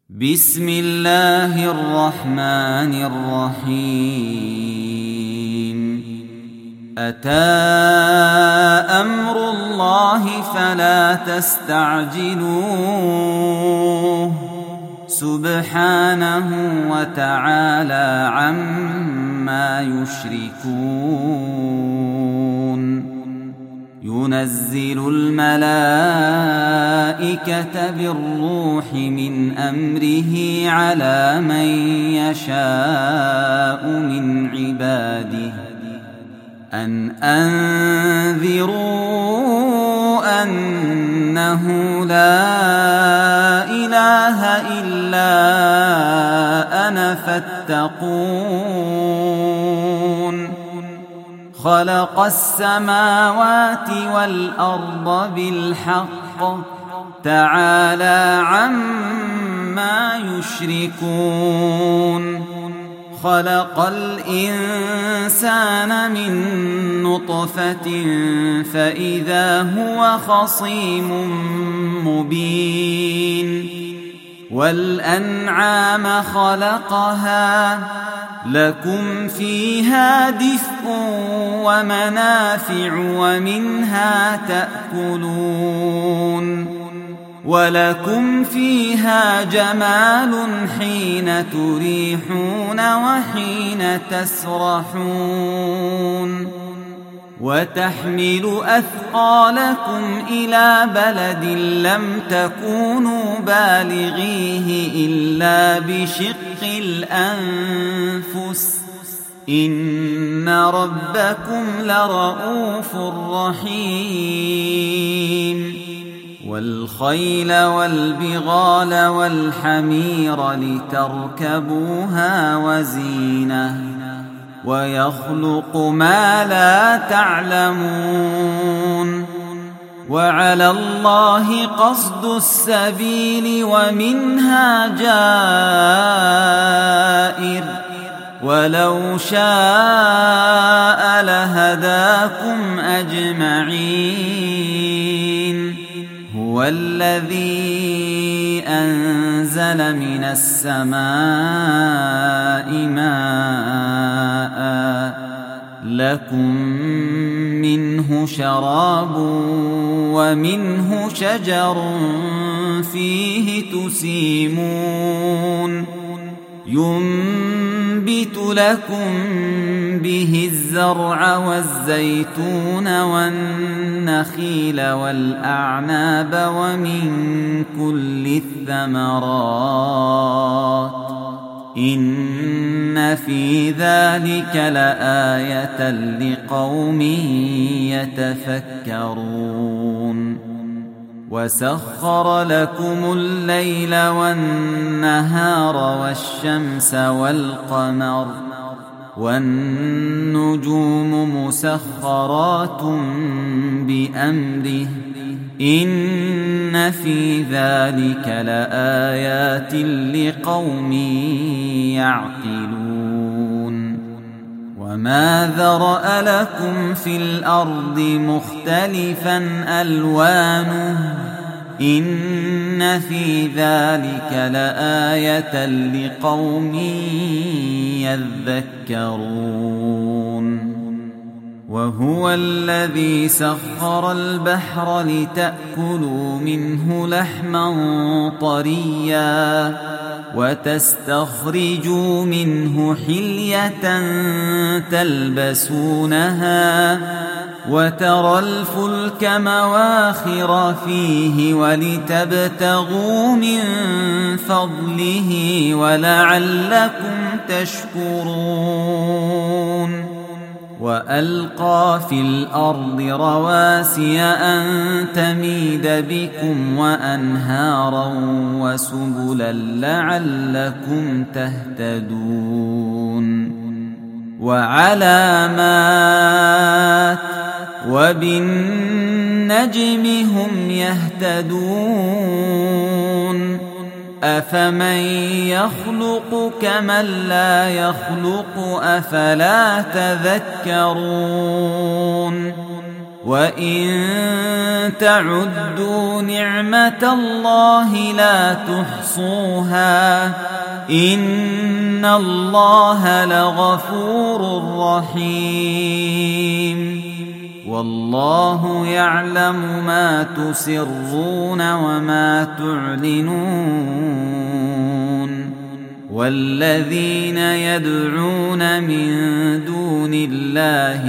بسم الله الرحمن الرحيم أتى أمر الله فلا تستعجلوه سبحانه وتعالى عما يشركون ينزل الملائكة بالروح من أمره على من يشاء من عباده أن أنذروا أنه لا إله إلا أنا فاتقون خلق السماوات والأرض بالحق تعالى عما يشركون خلق الإنسان من نطفة فإذا هو خصيم مبين والأنعام خلقها لكم فيها دفء ومنافع ومنها تأكلون ولكم فيها جمال حين تريحون وحين تسرحون وتحمل أثقالكم إلى بلد لم تكونوا بالغيه إلا بشق الأنفس إن ربكم لرؤوف رحيم والخيل والبغال والحمير لتركبوها وزينة ويخلق ما لا تعلمون وعلى الله قصد السبيل ومنها جائر ولو شاء لهداكم أجمعين هو الذي أنزل من السماء ماء لكم منه شراب ومنه شجر فيه تسيمون ينبت لكم به الزرع والزيتون والنخيل والأعناب ومن كل الثمرات إن في ذلك لآية لقوم يتفكرون وسخر لكم الليل والنهار والشمس والقمر والنجوم مسخرات بأمره إن في ذلك لآيات لقوم يعقلون وما ذرأ لكم في الأرض مختلفا ألوانه إن في ذلك لآية لقوم يذكرون وهو الذي سخر البحر لتأكلوا منه لحما طريا وتستخرجوا منه حلية تلبسونها وترى الفلك مواخر فيه ولتبتغوا من فضله ولعلكم تشكرون وألقى في الأرض رواسي أن تميد بكم وأنهارا وسبلا لعلكم تهتدون وعلامات وبالنجم هم يهتدون أفمن يخلق كمن لا يخلق أفلا تذكرون وإن تعدوا نعمة الله لا تحصوها إن الله لغفور رحيم والله يعلم ما تسرون وما تعلنون والذين يدعون من دون الله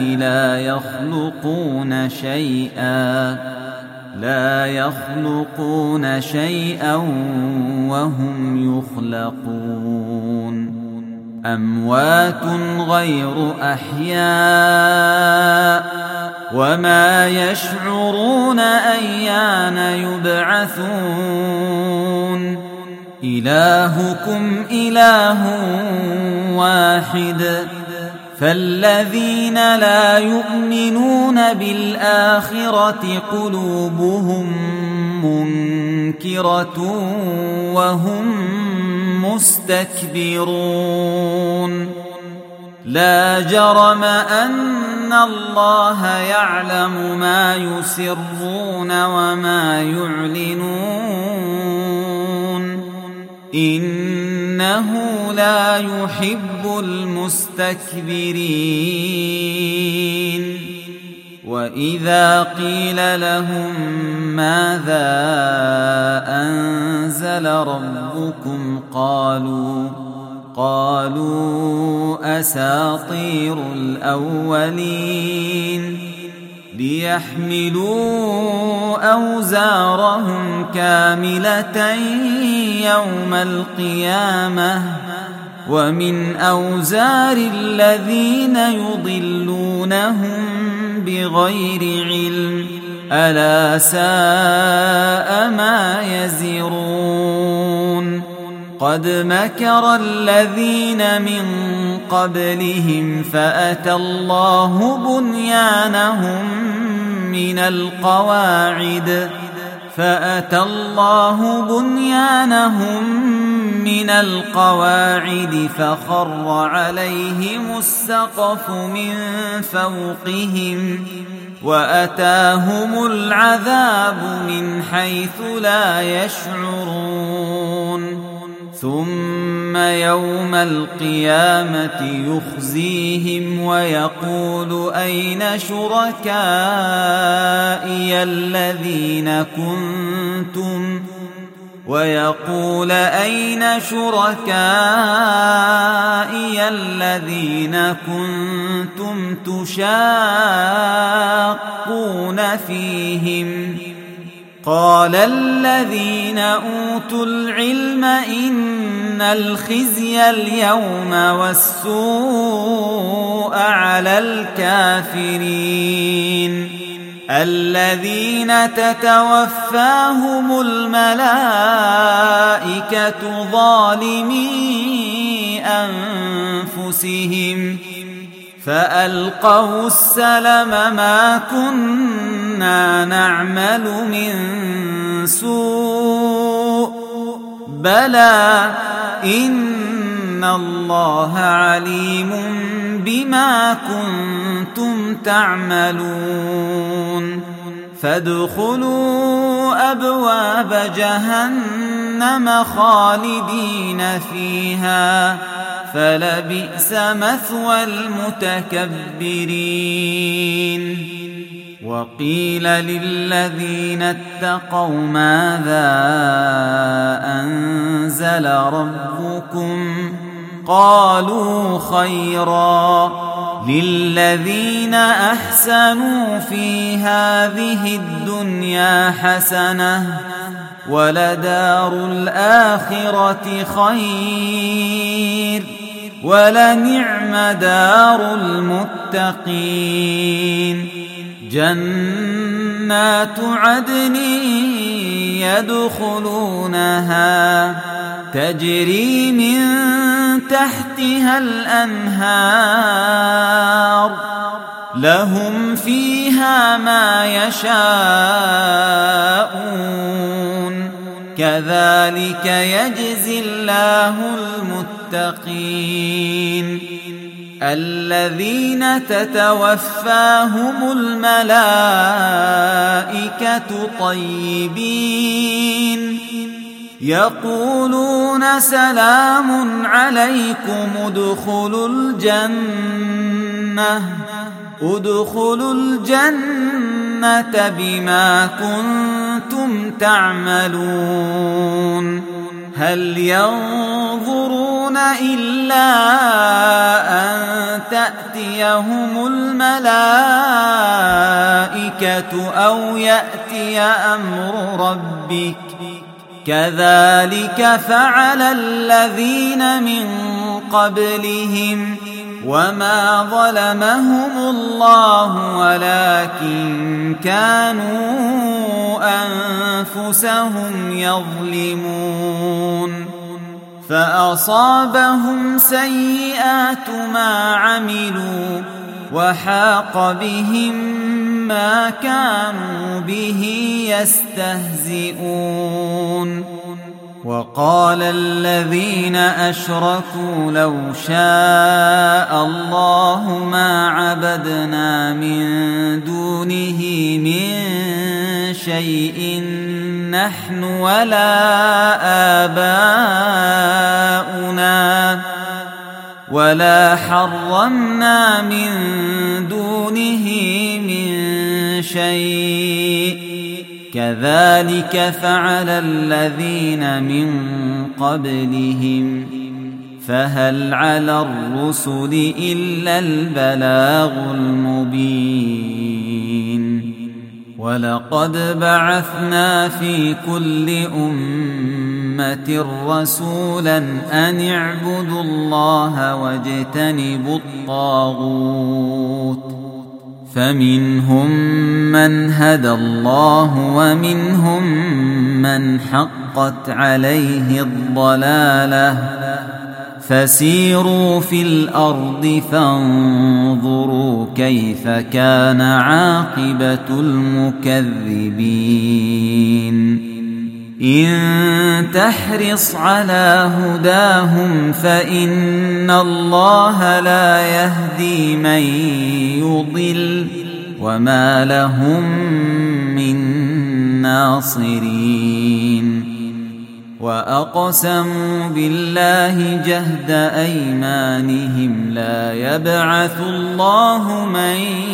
لا يخلقون شيئا وهم يخلقون أموات غير أحياء وما يشعرون أيان يبعثون إلهكم إله واحد فالذين لا يؤمنون بالآخرة قلوبهم منكرة وهم مستكبرون لا جرم أن الله يعلم ما يسرون وما يعلنون إنه لا يحب المستكبرين وإذا قيل لهم ماذا أنزل ربكم قالوا أساطير الأولين ليحملوا أوزارهم كاملة يوم القيامة ومن أوزار الذين يضلونهم بغير علم ألا ساء ما يزرون قد مكر الذين من قبلهم فأتى الله بنيانهم من القواعد فخر عليهم السقف من فوقهم وأتاهم العذاب من حيث لا يشعرون ثم يوم القيامة يخزيهم ويقول أين شركائي الذين كنتم تشاقون فيهم قال الذين أوتوا العلم إن الخزي اليوم والسوء على الكافرين الذين تتوفاهم الملائكة ظالمي أنفسهم فألقوا السلم ما كنا نعمل من سوء بلى إن الله عليم بما كنتم تعملون فادخلوا أبواب جهنم خالدين فيها فلبئس مثوى المتكبرين وقيل للذين اتقوا ماذا أنزل ربكم قالوا خيرا للذين أحسنوا في هذه الدنيا حسنة ولدار الآخرة خير ولنعم دار المتقين جنات عدن يدخلونها تجري من تحتها الأنهار لهم فيها ما يشاءون كذلك يجزي الله المتقين الذين تتوفاهم الملائكة طيبين يقولون سلام عليكم ادخلوا الجنة بما كنتم تعملون هل ينظرون إلا أن تأتيهم الملائكة أو يأتي أمر ربك كذلك فعل الذين من قبلهم وما ظلمهم الله ولكن كانوا أنفسهم يظلمون فأصابهم سيئات ما عملوا وحاق بهم ما كانوا به يستهزئون وقال الذين أشركوا لو شاء الله ما عبدنا من دونه من شيء نحن ولا آباؤنا ولا حرمنا من دونه من شيء كذلك فعل الذين من قبلهم فهل على الرسل إلا البلاغ المبين ولقد بعثنا في كل أمة رسولا أن اعبدوا الله واجتنبوا الطاغوت فمنهم من هدى الله ومنهم من حقت عليه الضلالة فسيروا في الأرض فانظروا كيف كان عاقبة المكذبين إن تحرص على هداهم فإن الله لا يهدي من يضل وما لهم من ناصرين وأقسموا بالله جهد أيمانهم لا يبعث الله من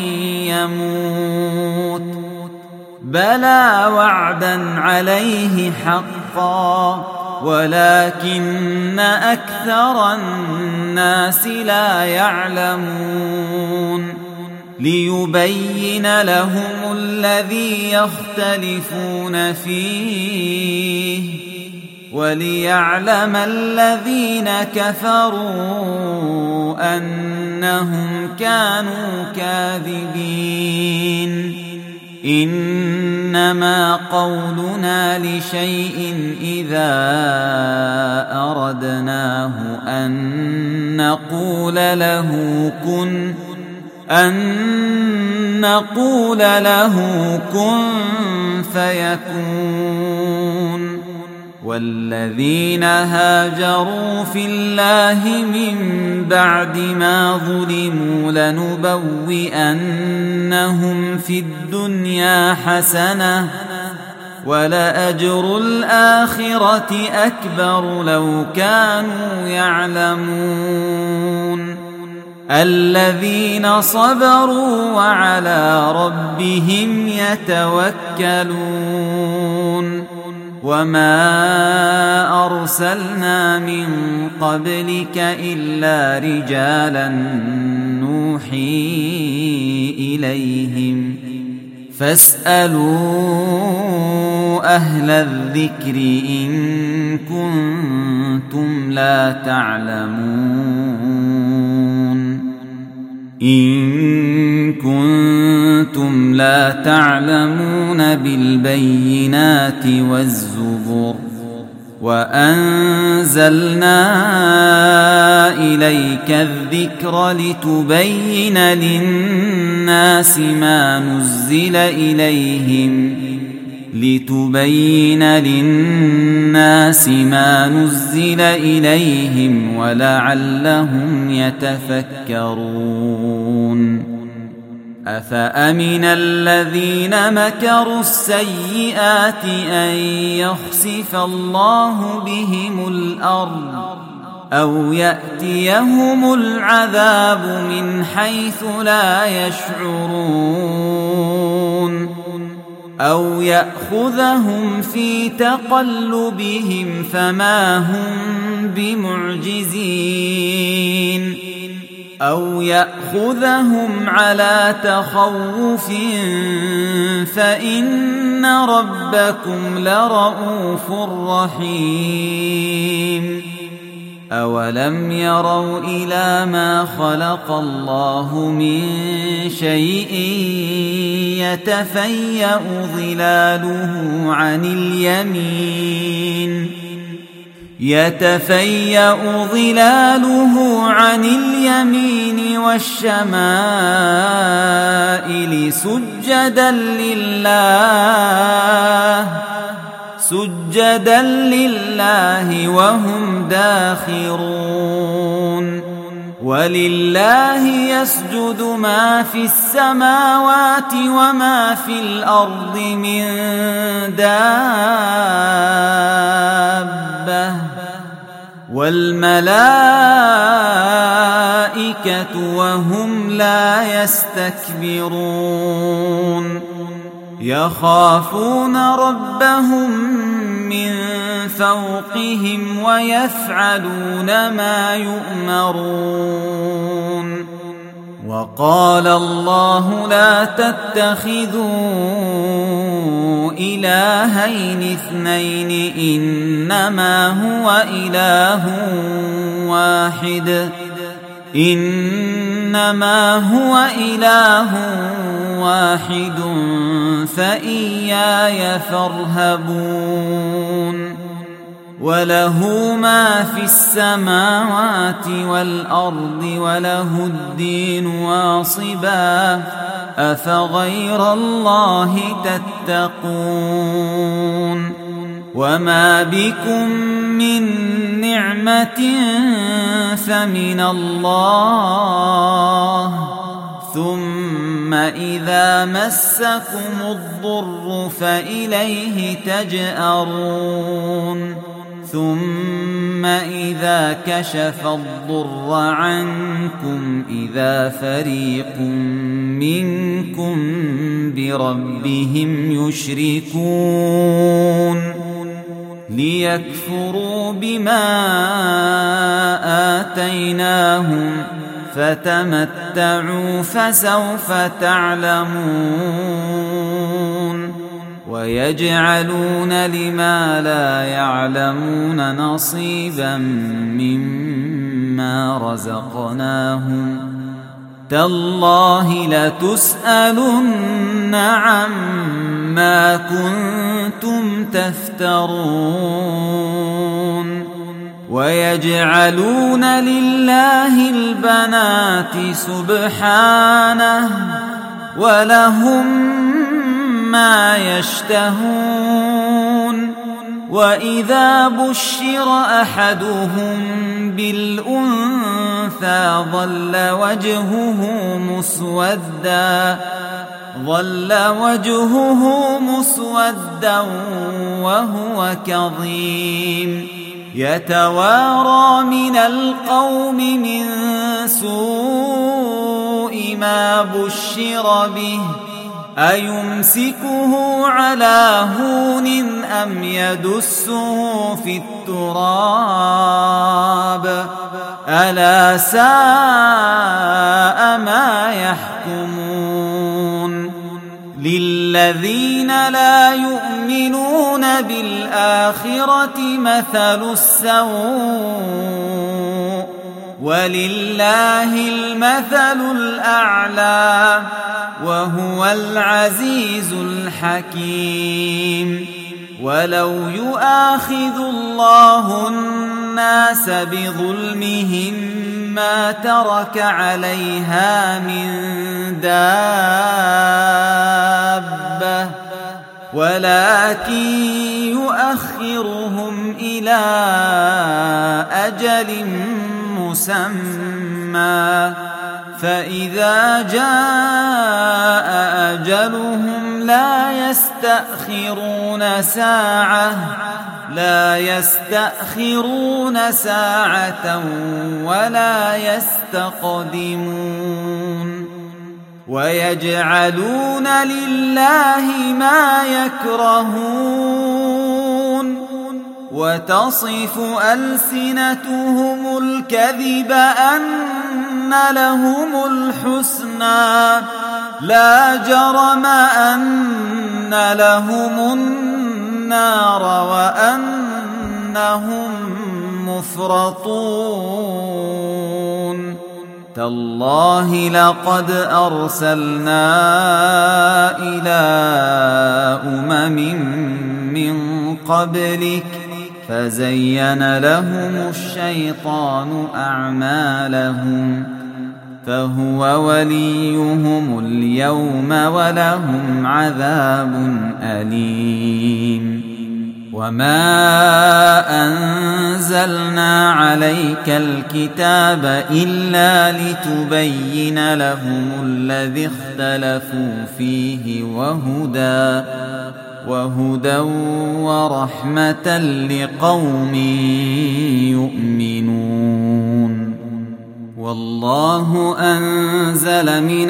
يموت بلى وعدا عليه حقا ولكن أكثر الناس لا يعلمون ليبين لهم الذي يختلفون فيه وليعلم الذين كفروا أنهم كانوا كاذبين إنما قولنا لشيء إذا أردناه أن نقول له كن فيكون والذين هاجروا في الله من بعد ما ظلموا لنبوئنهم في الدنيا حسنة ولأجر الآخرة أكبر لو كانوا يعلمون الذين صبروا وعلى ربهم يتوكلون وما أرسلنا من قبلك إلا رجالا نوحي إليهم فاسألوا أهل الذكر إن كنتم لا تعلمون بالبينات والزبر وأنزلنا إليك الذكر لتبين للناس ما نزل إليهم لتبين للناس ما نزل إليهم ولعلهم يتفكرون أفأمن الذين مكروا السيئات أن يخسف الله بهم الأرض أو يأتيهم العذاب من حيث لا يشعرون أو يأخذهم في تقلبهم فما هم بمعجزين أو يأخذهم على تخوف فإن ربكم لرؤوف رحيم أولم يروا إلى ما خلق الله من شيء يتفيأ ظلاله عن اليمين والشمائل سجدا لله وهم داخرون ولله يسجد ما في السماوات وما في الأرض من دابة والملائكة وهم لا يستكبرون يخافون ربهم من فوقهم ويفعلون ما يؤمرون وقال الله لا تتخذوا إلهين اثنين إنما هو إله واحد فإياي فارهبون وله ما في السماوات والأرض وله الدين واصبا أفغير الله تتقون وما بكم من نعمة فمن الله ثم إذا مسكم الضر فإليه تجأرون ثم إذا كشف الضر عنكم إذا فريق منكم بربهم يشركون ليكفروا بما آتيناهم فتمتعوا فسوف تعلمون ويجعلون لما لا يعلمون نصيبا مما رزقناهم تالله لتسألن عما كنتم تفترون ويجعلون لله البنات سبحانه ولهم ما يشتهون وإذا بشر أحدهم بالأنثى ظل وجهه مسودا وهو كظيم يتوارى من القوم من سوء ما بشر به أيمسكه على هون أم يدسه في التراب ألا ساء ما يحكمون للذين لا يؤمنون بالآخرة مثل السوء ولله المثل الأعلى وهو العزيز الحكيم ولو يؤاخذ الله الناس بظلمهم ما ترك عليها من دابة ولكن يؤخرهم إلى أجل مسمى فإذا جاء أجلهم لا يستأخرون ساعة ولا يستقدمون ويجعلون لله ما يكرهون وتصف ألسنتهم الكذب أن لهم الحسنى لا جرم أن لهم النار وأنهم مفرطون تالله لقد أرسلنا إلى من قبلك فزين لهم الشيطان أعمالهم فهو وليهم اليوم ولهم عذاب أليم وما أنزلنا عليك الكتاب إلا لتبين لهم الذي اختلفوا فيه وهدى ورحمة لقوم يؤمنون والله أنزل من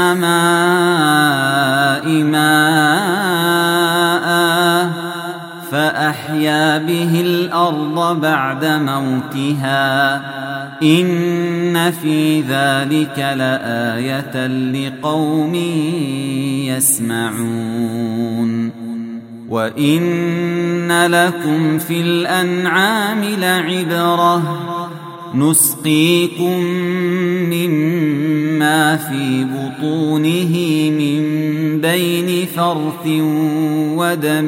السماء ماء فأحيا به الأرض بعد موتها إن في ذلك لآية لقوم يسمعون وإن لكم في الأنعام لعبرة نسقيكم مما في بطونه من بين فرث ودم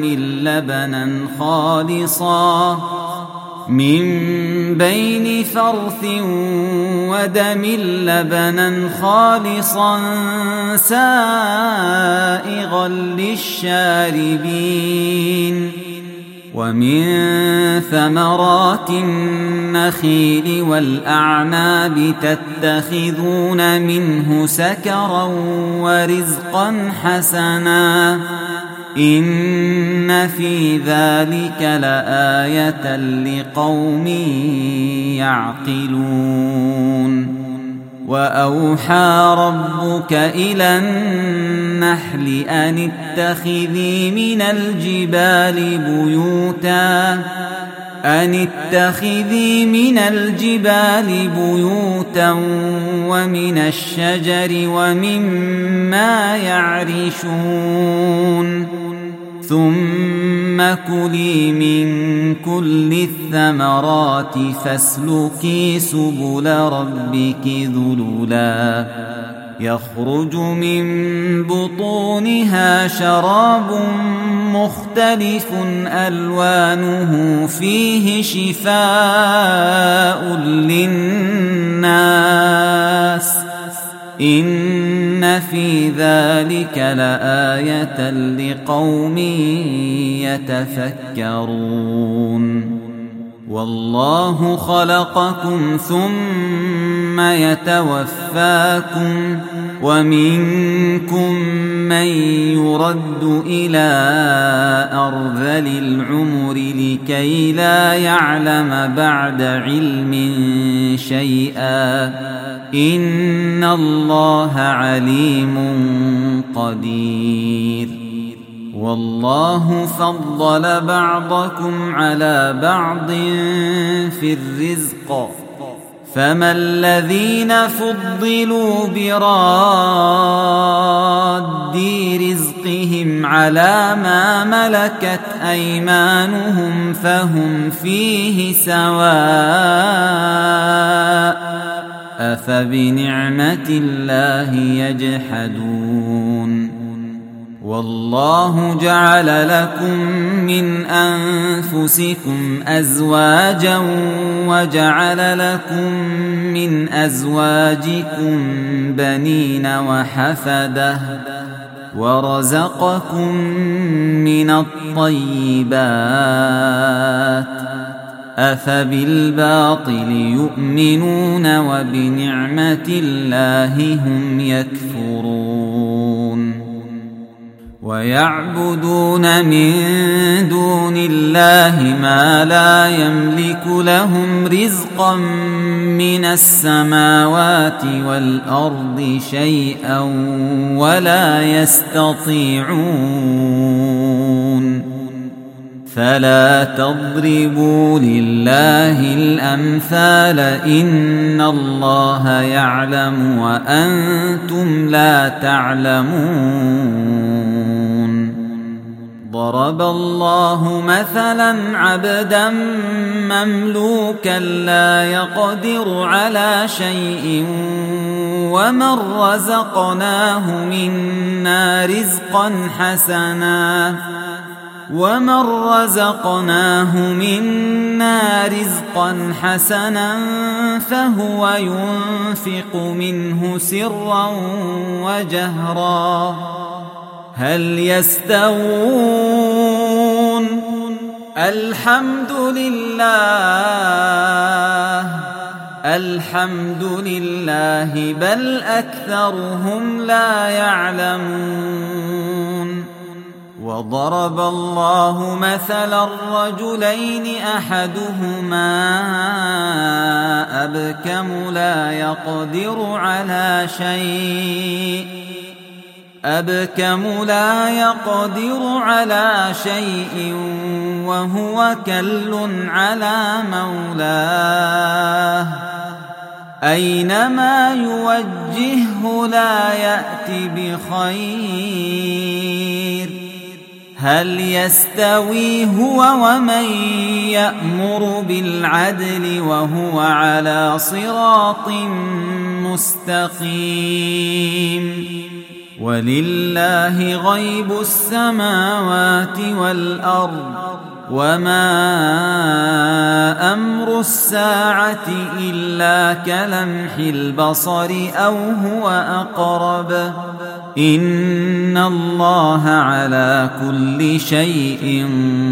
لبنا خالصا سائغا للشاربين ومن ثمرات النخيل والأعناب تتخذون منه سكرا ورزقا حسنا إن في ذلك لآية لقوم يعقلون وأوحى ربك إلى النحل أن اتخذي من الجبال بيوتا ومن الشجر ومما يعرشون ثم كلي من كل الثمرات فاسلكي سبل ربك ذللا يخرج من بطونها شراب مختلف ألوانه فيه شفاء للناس إن في ذلك لآية لقوم يتفكرون والله خلقكم ثم يتوفاكم ومنكم من يرد إلى أرذل العمر لكي لا يعلم بعد علم شيئا إن الله عليم قدير والله فضل بعضكم على بعض في الرزق فما الذين فضلوا براد رزقهم على ما ملكت أيمانهم فهم فيه سواء أفبنعمة الله يجحدون والله جعل لكم من أنفسكم أزواجا وجعل لكم من أزواجكم بنين ورزقكم من الطيبات أفبالباطل يؤمنون وبنعمة الله هم يكفرون ويعبدون من دون الله ما لا يملك لهم رزقا من السماوات والأرض شيئا ولا يستطيعون فلا تضربوا لله الأمثال إن الله يعلم وأنتم لا تعلمون ضرب الله مثلا عبدا مملوكا لا يقدر على شيء ومن رزقناه منا رزقا حسنا فهو ينفق منه سرا وجهرا هل يستوون الحمد لله بل أكثرهم لا يعلمون وضرب الله مثلا الرجلين أحدهما أبكم لا يقدر على شيء وهو كل على مولاه أينما يوجهه لا يأتي بخير هل يستوي هو ومن يأمر بالعدل وهو على صراط مستقيم ولله غيب السماوات والأرض وما أمر الساعة إلا كلمح البصر أو هو أقرب إن الله على كل شيء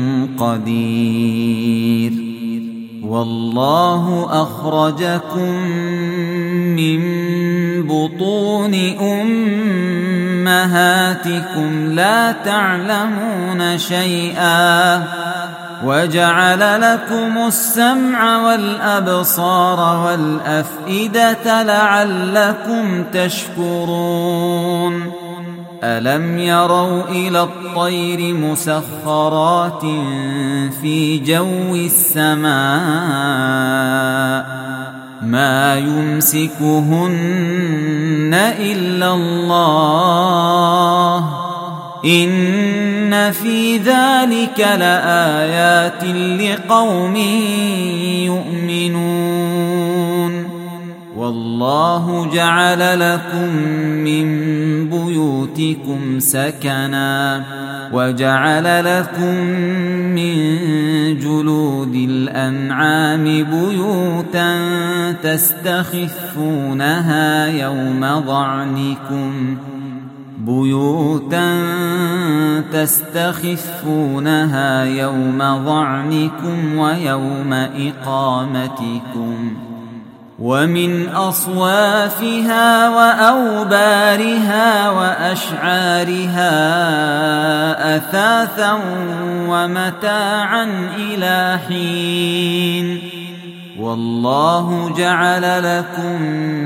قدير والله أخرجكم من بطون أمهاتكم لا تعلمون شيئا وجعل لكم السمع والأبصار والأفئدة لعلكم تشكرون ألم يروا إلى الطير مسخرات في جو السماء ما يمسكهن إلا الله إن في ذلك لآيات لقوم يؤمنون والله جعل لكم من بيوتكم سكنا وجعل لكم من جلود الأنعام بيوتا تستخفونها يوم ضعنكم ويوم إقامتكم ومن أصوافها وأوبارها وأشعارها أثاثا ومتاعا إلى حين والله جعل لكم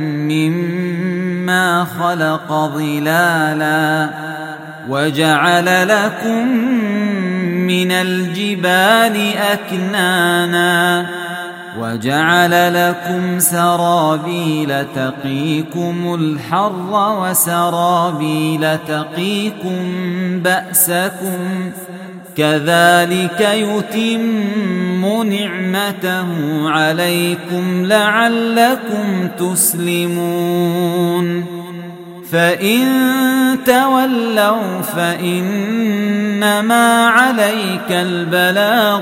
مما خلق ظلالا وجعل لكم من الجبال أكنانا وجعل لكم سرابيل تقيكم الحر وسرابيل تقيكم بأسكم كذلك يتم نعمته عليكم لعلكم تسلمون فإن تولوا فإنما عليك البلاغ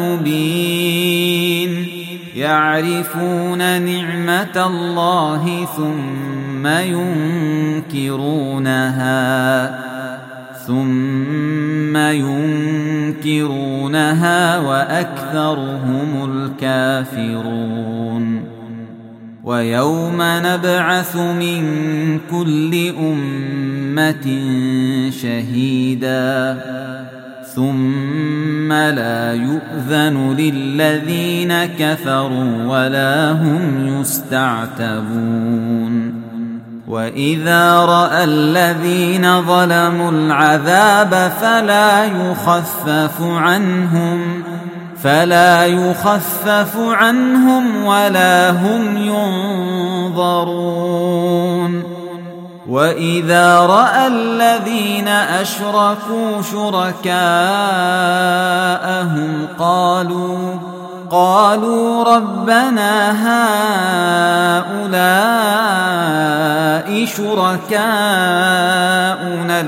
المبين يعرفون نعمة الله ثم ينكرونها ثم ينكرونها وأكثرهم الكافرون ويوم نبعث من كل أمة شهيدا ثم لا يؤذن للذين كفروا ولا هم يستعتبون وإذا رأى الذين ظلموا العذاب فلا يخفف عنهم ولا هم ينظرون وإذا رأى الذين أشركوا شركاءهم قالوا ربنا هؤلاء شركاؤنا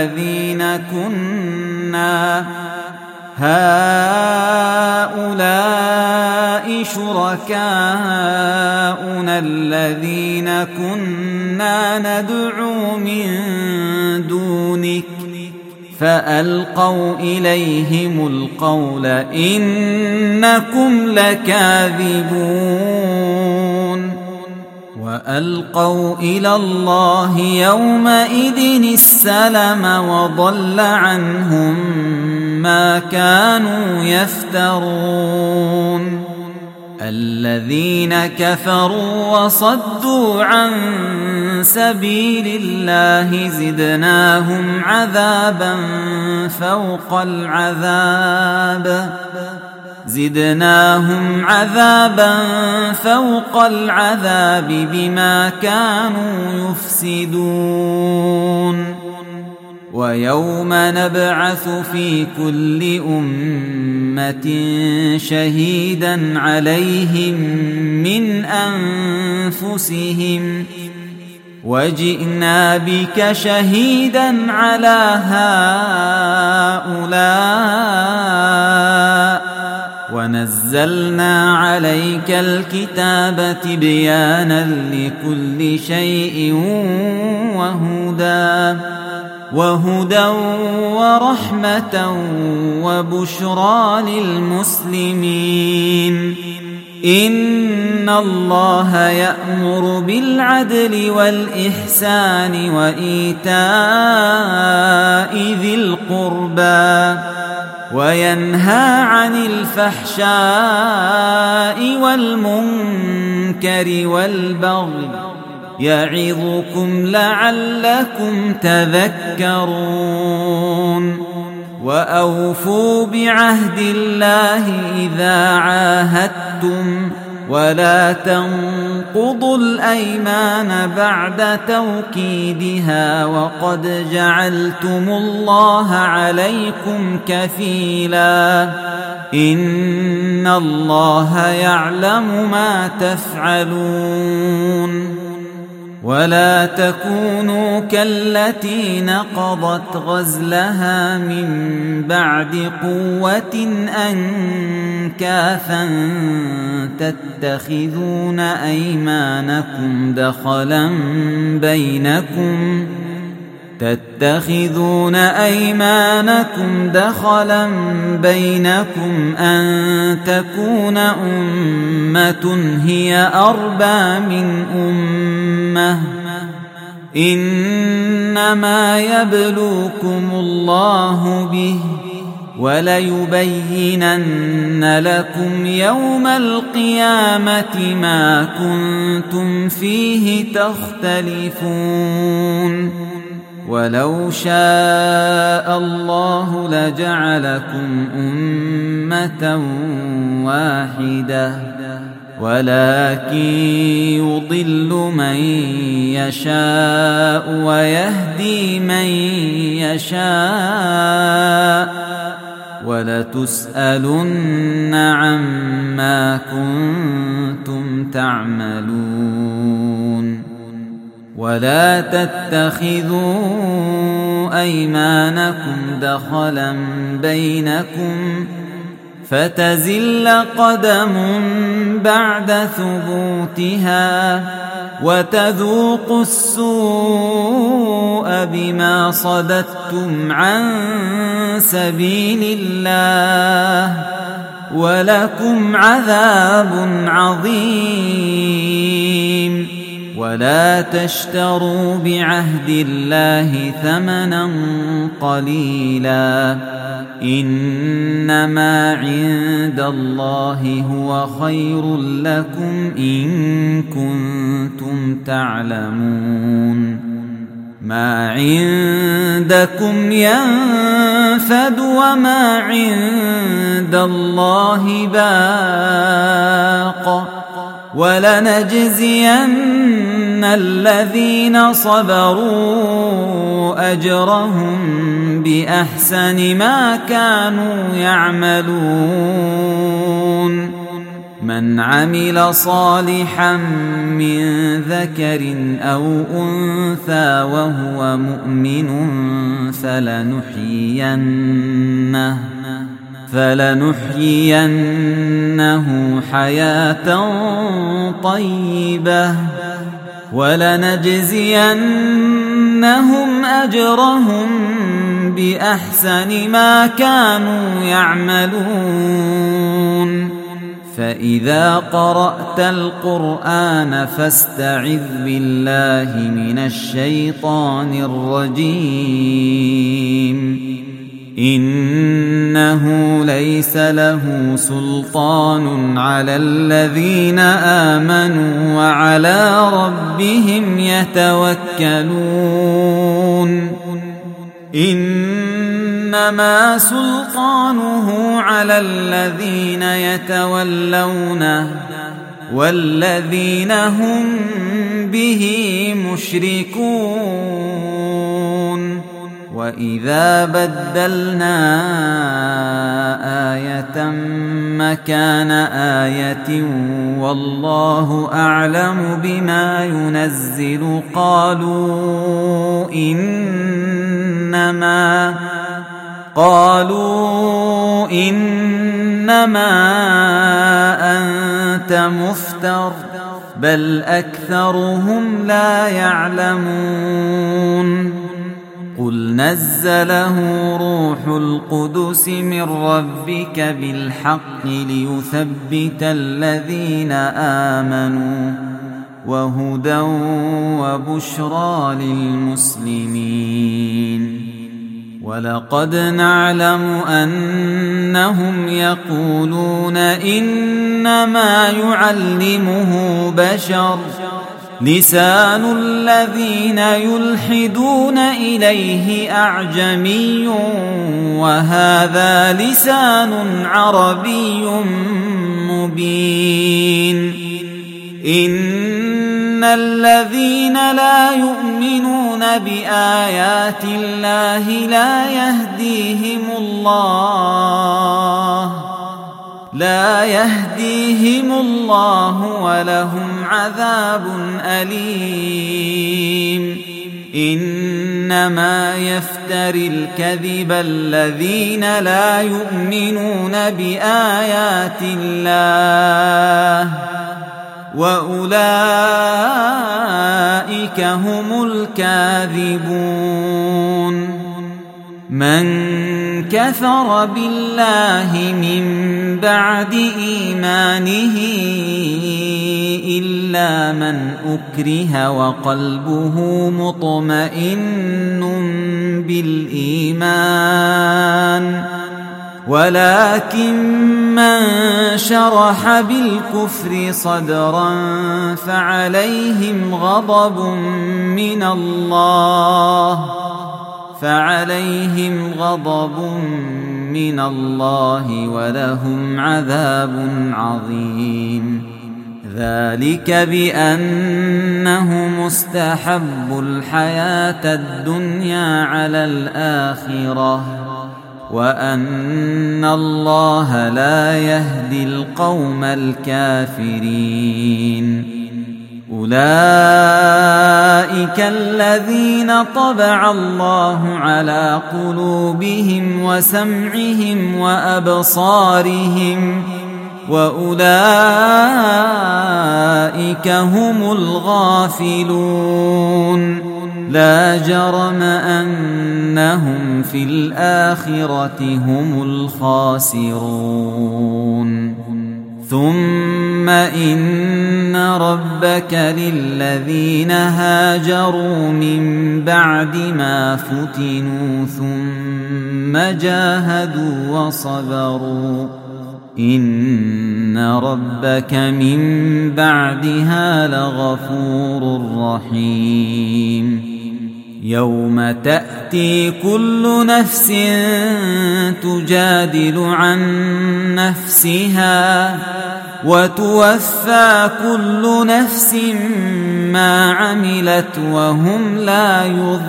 الذين كنا ندعو من دونك فألقوا إليهم القول إنكم لكاذبون وألقوا إلى الله يومئذ السلم وضل عنهم ما كانوا يفترون الذين كفروا وصدوا عن سبيل الله زدناهم عذابا فوق العذاب بما كانوا يفسدون ويوم نبعث في كل أمة شهيدا عليهم من أنفسهم وجئنا بك شهيدا على هؤلاء ونزلنا عليك الكتاب تبيانا لكل شيء وهدى ورحمة وبشرى للمسلمين إن الله يأمر بالعدل والإحسان وإيتاء ذي القربى وينهى عن الفحشاء والمنكر والبغي يعظكم لعلكم تذكرون وأوفوا بعهد الله إذا عاهدتم ولا تنقضوا الأيمان بعد توكيدها وقد جعلتم الله عليكم كفيلا إن الله يعلم ما تفعلون ولا تكونوا كالتي نقضت غزلها من بعد قوة أنكاثا تتخذون أيمانكم دخلا بينكم أن تكون أمة هي أربى من أمة إنما يبلوكم الله به وليبينن لكم يوم القيامة ما كنتم فيه تختلفون ولو شاء الله لجعلكم أمة واحدة ولكن يضل من يشاء ويهدي من يشاء ولتسألن عما كنتم تعملون ولا تتخذوا أيمانكم دخلا بينكم فتزل قدم بعد ثبوتها وتذوقوا السوء بما صددتم عن سبيل الله ولكم عذاب عظيم. ولا تشتروا بعهد الله ثمنا قليلا إنما عند الله هو خير لكم إن كنتم تعلمون. ما عندكم ينفد وما عند الله باق ولنجزين الذين صبروا أجرهم بأحسن ما كانوا يعملون. من عمل صالحا من ذكر أو أنثى وهو مؤمن فلنحيينه حياة طيبة ولنجزينهم أجرهم بأحسن ما كانوا يعملون. فإذا قرأت القرآن فاستعذ بالله من الشيطان الرجيم إنه ليس له سلطان على الذين آمنوا وعلى ربهم يتوكلون. إنما سلطانه على الذين يتولونه والذين هم به مشركون. وإذا بدلنا آية مكان آية والله أعلم بما ينزل قالوا إنما أنت مفتر بل أكثرهم لا يعلمون. قل نزله روح القدس من ربك بالحق ليثبت الذين آمنوا وهدى وبشرى للمسلمين. ولقد نعلم أنهم يقولون إنما يعلمه بشر لسان الذين يلحدون إليه أعجمي وهذا لسان عربي مبين. إن الذين لا يؤمنون بآيات الله لا يهديهم الله ولهم عذاب أليم. إنما يفتري الكذب الذين لا يؤمنون بآيات الله وأولئك هم الكاذبون. من كفر بالله من بعد إيمانه إلا من أكره وقلبه مطمئن بالإيمان ولكن من شرح بالكفر صدرا فعليهم غضب من الله ولهم عذاب عظيم. ذلك بأنه مستحب الحياة الدنيا على الآخرة وأن الله لا يهدي القوم الكافرين. أولئك الذين طبع الله على قلوبهم وسمعهم وأبصارهم وأولئك أولئك هم الغافلون لا جرم أنهم في الآخرة هم الخاسرون ثم إن ربك للذين هاجروا من بعد ما فتنوا ثم جاهدوا وصبروا إن ربك من بعدها لغفور رحيم يوم تأتي كل نفس تجادل عن نفسها وتوفى كل نفس ما عملت وهم لا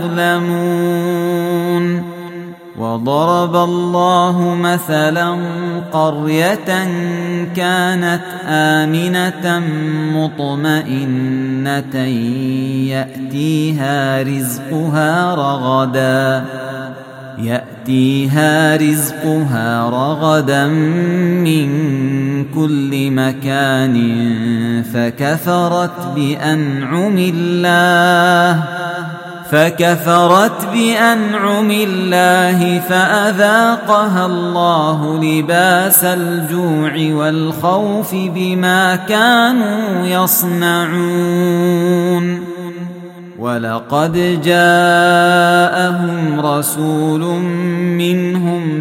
يظلمون وضرب الله مثلا قرية كانت آمنة مطمئنة يأتيها رزقها رغدا من كل مكان فكفرت بأنعم الله فأذاقها الله لباس الجوع والخوف بما كانوا يصنعون ولقد جاءهم رسول منهم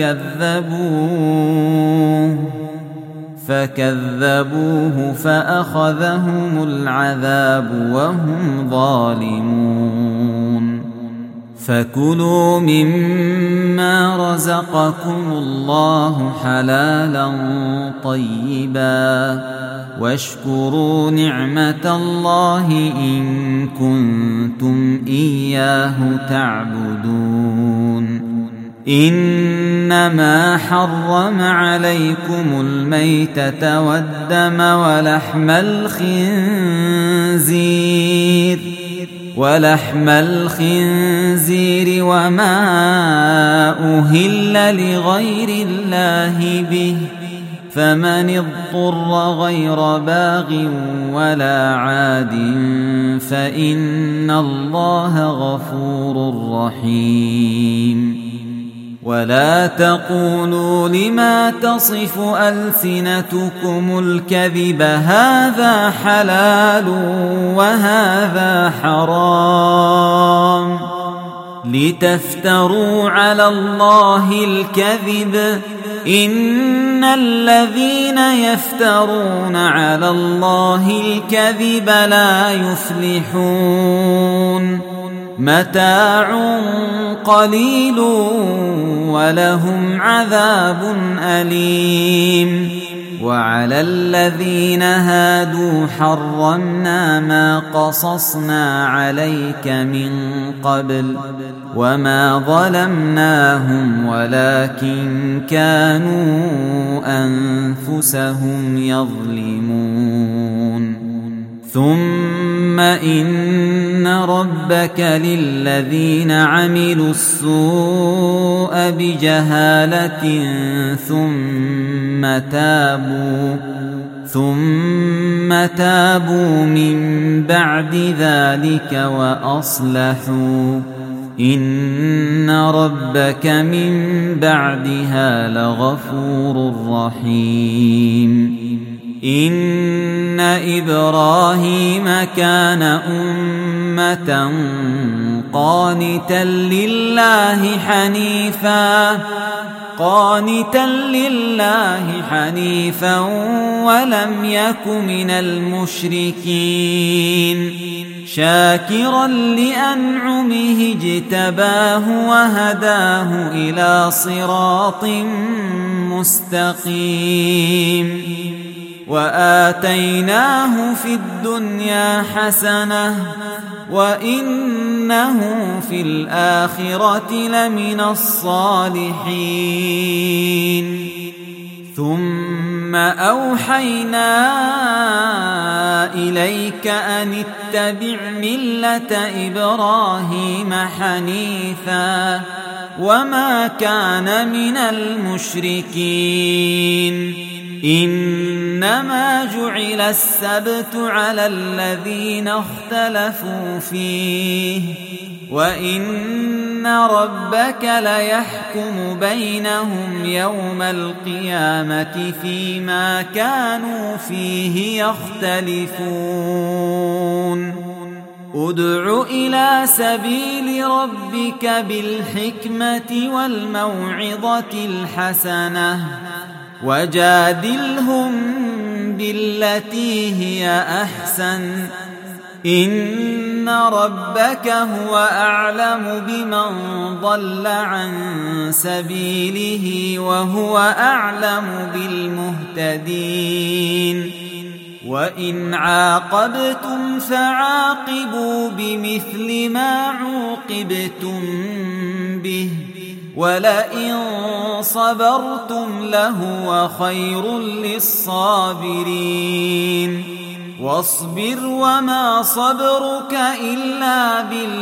فكذبوه فأخذهم العذاب وهم ظالمون فكلوا مما رزقكم الله حلالا طيبا واشكروا نعمة الله إن كنتم إياه تعبدون إنما حرم عليكم الميتة والدم ولحم الخنزير وما أهل لغير الله به فمن اضطر غير باغ ولا عاد فإن الله غفور رحيم ولا تقولوا لما تصف ألسنتكم الكذب هذا حلال وهذا حرام لتفتروا على الله الكذب إن الذين يفترون على الله الكذب لا يفلحون متاع قليل ولهم عذاب أليم وعلى الذين هادوا حرمنا ما قصصنا عليك من قبل وما ظلمناهم ولكن كانوا أنفسهم يظلمون ثم إن ربك للذين عملوا السوء بجهالة ثم تابوا من بعد ذلك وأصلحوا إن ربك من بعدها لغفور رحيم إن إبراهيم كان أمة قانتا لله حنيفا ولم يك من المشركين شاكرا لأنعمه اجتباه وهداه إلى صراط مستقيم وآتيناه في الدنيا حسنة وإنه في الآخرة لمن الصالحين ثم أوحينا إليك أن اتبع ملة إبراهيم حنيفا وما كان من المشركين إنما جعل السبت على الذين اختلفوا فيه وإن ربك ليحكم بينهم يوم القيامة فيما كانوا فيه يختلفون ادع إلى سبيل ربك بالحكمة والموعظة الحسنة وجادلهم بالتي هي أحسن إن ربك هو أعلم بمن ضل عن سبيله وهو أعلم بالمهتدين وإن عاقبتم فعاقبوا بمثل ما عوقبتم به ولئن صبرتم لهو خير للصابرين واصبر وما صبرك إلا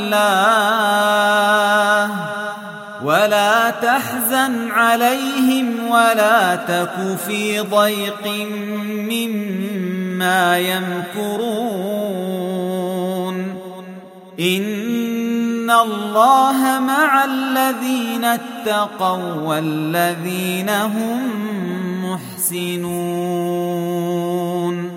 بالله ولا تحزن عليهم ولا تك في ضيق مما يمكرون إن الله مع الذين اتقوا والذين هم محسنون